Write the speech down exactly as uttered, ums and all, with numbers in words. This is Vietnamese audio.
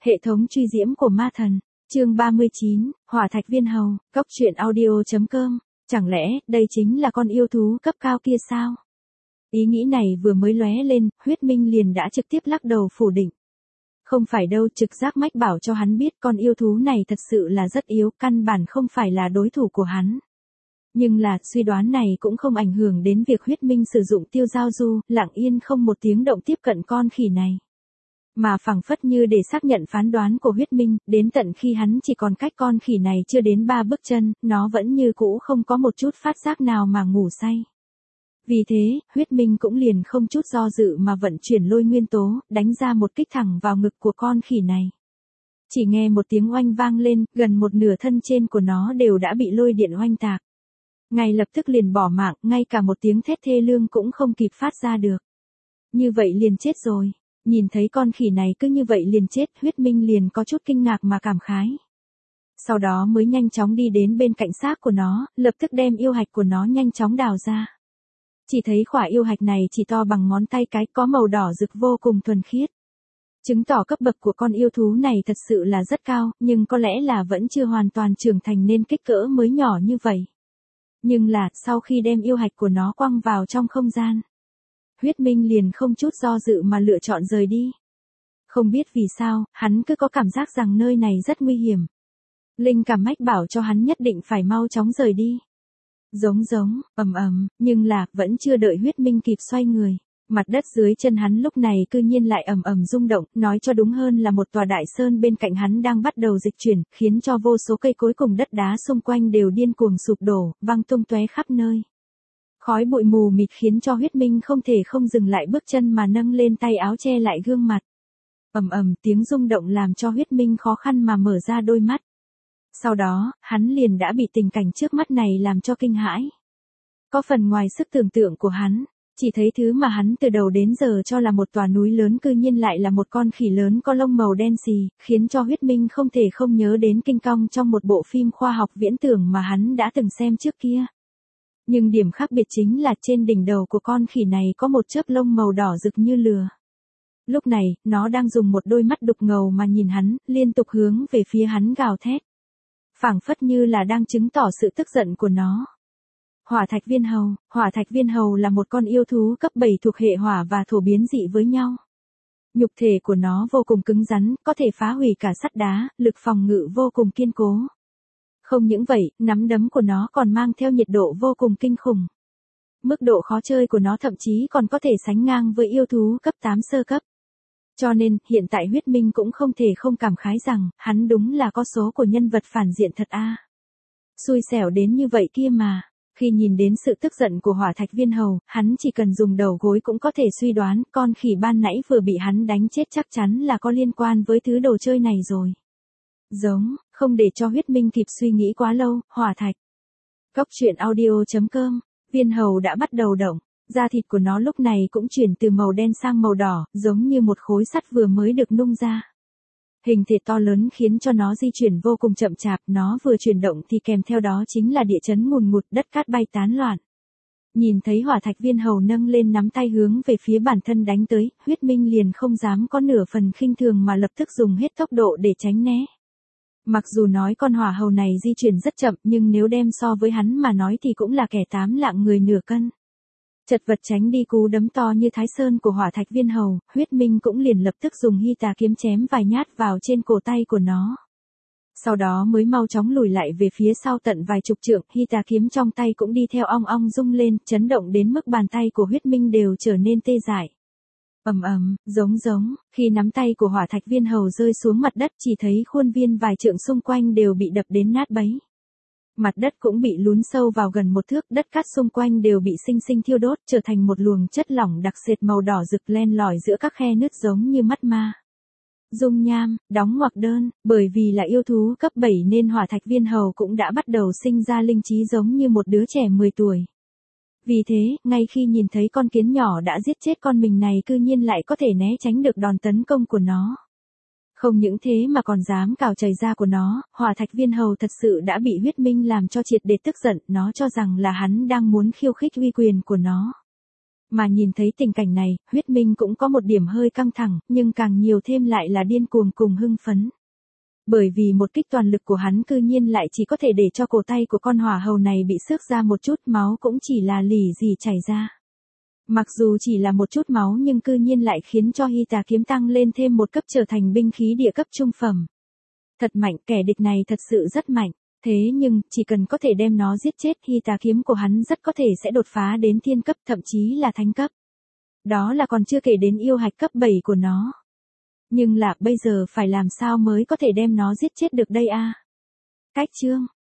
Hệ thống truy diễm của ma thần, chương ba mươi chín, Hỏa Thạch Viên Hầu, Cốc truyện audio.com, chẳng lẽ đây chính là con yêu thú cấp cao kia sao? Ý nghĩ này vừa mới lóe lên, Huyết Minh liền đã trực tiếp lắc đầu phủ định. Không phải đâu, trực giác mách bảo cho hắn biết con yêu thú này thật sự là rất yếu, căn bản không phải là đối thủ của hắn. Nhưng là, suy đoán này cũng không ảnh hưởng đến việc Huyết Minh sử dụng tiêu giao du, lặng yên không một tiếng động tiếp cận con khỉ này. Mà phảng phất như để xác nhận phán đoán của Huyết Minh, đến tận khi hắn chỉ còn cách con khỉ này chưa đến ba bước chân, nó vẫn như cũ không có một chút phát giác nào mà ngủ say. Vì thế, Huyết Minh cũng liền không chút do dự mà vận chuyển lôi nguyên tố, đánh ra một kích thẳng vào ngực của con khỉ này. Chỉ nghe một tiếng oanh vang lên, gần một nửa thân trên của nó đều đã bị lôi điện oanh tạc. Ngay lập tức liền bỏ mạng, ngay cả một tiếng thét thê lương cũng không kịp phát ra được. Như vậy liền chết rồi. Nhìn thấy con khỉ này cứ như vậy liền chết, Huyết Minh liền có chút kinh ngạc mà cảm khái. Sau đó mới nhanh chóng đi đến bên cạnh xác của nó, lập tức đem yêu hạch của nó nhanh chóng đào ra. Chỉ thấy quả yêu hạch này chỉ to bằng ngón tay cái, có màu đỏ rực vô cùng thuần khiết. Chứng tỏ cấp bậc của con yêu thú này thật sự là rất cao, nhưng có lẽ là vẫn chưa hoàn toàn trưởng thành nên kích cỡ mới nhỏ như vậy. Nhưng là, sau khi đem yêu hạch của nó quăng vào trong không gian, Huyết Minh liền không chút do dự mà lựa chọn rời đi. Không biết vì sao, hắn cứ có cảm giác rằng nơi này rất nguy hiểm. Linh cảm mách bảo cho hắn nhất định phải mau chóng rời đi. Giống giống, ầm ầm, nhưng là, vẫn chưa đợi Huyết Minh kịp xoay người. Mặt đất dưới chân hắn lúc này cư nhiên lại ầm ầm rung động, nói cho đúng hơn là một tòa đại sơn bên cạnh hắn đang bắt đầu dịch chuyển, khiến cho vô số cây cối cùng đất đá xung quanh đều điên cuồng sụp đổ, văng tung tóe khắp nơi. Khói bụi mù mịt khiến cho Huyết Minh không thể không dừng lại bước chân mà nâng lên tay áo che lại gương mặt. Ầm ầm, tiếng rung động làm cho Huyết Minh khó khăn mà mở ra đôi mắt. Sau đó, hắn liền đã bị tình cảnh trước mắt này làm cho kinh hãi. Có phần ngoài sức tưởng tượng của hắn, chỉ thấy thứ mà hắn từ đầu đến giờ cho là một tòa núi lớn cư nhiên lại là một con khỉ lớn có lông màu đen xì, khiến cho Huyết Minh không thể không nhớ đến King Kong trong một bộ phim khoa học viễn tưởng mà hắn đã từng xem trước kia. Nhưng điểm khác biệt chính là trên đỉnh đầu của con khỉ này có một chớp lông màu đỏ rực như lửa. Lúc này, nó đang dùng một đôi mắt đục ngầu mà nhìn hắn, liên tục hướng về phía hắn gào thét. Phảng phất như là đang chứng tỏ sự tức giận của nó. Hỏa Thạch Viên Hầu, Hỏa Thạch Viên Hầu là một con yêu thú cấp bảy thuộc hệ hỏa và thổ biến dị với nhau. Nhục thể của nó vô cùng cứng rắn, có thể phá hủy cả sắt đá, lực phòng ngự vô cùng kiên cố. Không những vậy, nắm đấm của nó còn mang theo nhiệt độ vô cùng kinh khủng. Mức độ khó chơi của nó thậm chí còn có thể sánh ngang với yêu thú cấp tám sơ cấp. Cho nên, hiện tại Huyết Minh cũng không thể không cảm khái rằng, hắn đúng là có số của nhân vật phản diện thật a. Xui xẻo đến như vậy kia mà. Khi nhìn đến sự tức giận của Hỏa Thạch Viên Hầu, hắn chỉ cần dùng đầu gối cũng có thể suy đoán, con khỉ ban nãy vừa bị hắn đánh chết chắc chắn là có liên quan với thứ đồ chơi này rồi. Giống, không để cho Huyết Minh kịp suy nghĩ quá lâu, Hỏa Thạch. Cốc truyện audio.com, Viên Hầu đã bắt đầu động, da thịt của nó lúc này cũng chuyển từ màu đen sang màu đỏ, giống như một khối sắt vừa mới được nung ra. Hình thể to lớn khiến cho nó di chuyển vô cùng chậm chạp, nó vừa chuyển động thì kèm theo đó chính là địa chấn ngùn ngụt, đất cát bay tán loạn. Nhìn thấy Hỏa Thạch Viên Hầu nâng lên nắm tay hướng về phía bản thân đánh tới, Huyết Minh liền không dám có nửa phần khinh thường mà lập tức dùng hết tốc độ để tránh né. Mặc dù nói con hỏa hầu này di chuyển rất chậm nhưng nếu đem so với hắn mà nói thì cũng là kẻ tám lạng người nửa cân. Chật vật tránh đi cú đấm to như Thái Sơn của Hỏa Thạch Viên Hầu, Huyết Minh cũng liền lập tức dùng hy tà kiếm chém vài nhát vào trên cổ tay của nó. Sau đó mới mau chóng lùi lại về phía sau tận vài chục trượng, hy tà kiếm trong tay cũng đi theo ong ong rung lên, chấn động đến mức bàn tay của Huyết Minh đều trở nên tê dại. Ầm ầm, giống giống, khi nắm tay của Hỏa Thạch Viên Hầu rơi xuống mặt đất chỉ thấy khuôn viên vài trượng xung quanh đều bị đập đến nát bấy. Mặt đất cũng bị lún sâu vào gần một thước, đất cát xung quanh đều bị sinh sinh thiêu đốt, trở thành một luồng chất lỏng đặc sệt màu đỏ rực len lỏi giữa các khe nứt giống như mắt ma. Dung nham, đóng ngoặc đơn, bởi vì là yêu thú cấp bảy nên Hỏa Thạch Viên Hầu cũng đã bắt đầu sinh ra linh trí giống như một đứa trẻ mười tuổi. Vì thế, ngay khi nhìn thấy con kiến nhỏ đã giết chết con mình này cư nhiên lại có thể né tránh được đòn tấn công của nó. Không những thế mà còn dám cào chảy da của nó, Hỏa Thạch Viên Hầu thật sự đã bị Huyết Minh làm cho triệt để tức giận, nó cho rằng là hắn đang muốn khiêu khích uy quyền của nó. Mà nhìn thấy tình cảnh này, huyết minh cũng có một điểm hơi căng thẳng, nhưng càng nhiều thêm lại là điên cuồng cùng hưng phấn. Bởi vì một kích toàn lực của hắn cư nhiên lại chỉ có thể để cho cổ tay của con hỏa hầu này bị xước ra một chút, máu cũng chỉ là lì gì chảy ra. Mặc dù chỉ là một chút máu nhưng cư nhiên lại khiến cho Hy Tà kiếm tăng lên thêm một cấp trở thành binh khí địa cấp trung phẩm. Thật mạnh, kẻ địch này thật sự rất mạnh. Thế nhưng, chỉ cần có thể đem nó giết chết, Hy Tà kiếm của hắn rất có thể sẽ đột phá đến thiên cấp, thậm chí là thánh cấp. Đó là còn chưa kể đến yêu hạch cấp bảy của nó. Nhưng là, bây giờ phải làm sao mới có thể đem nó giết chết được đây a? Cách chương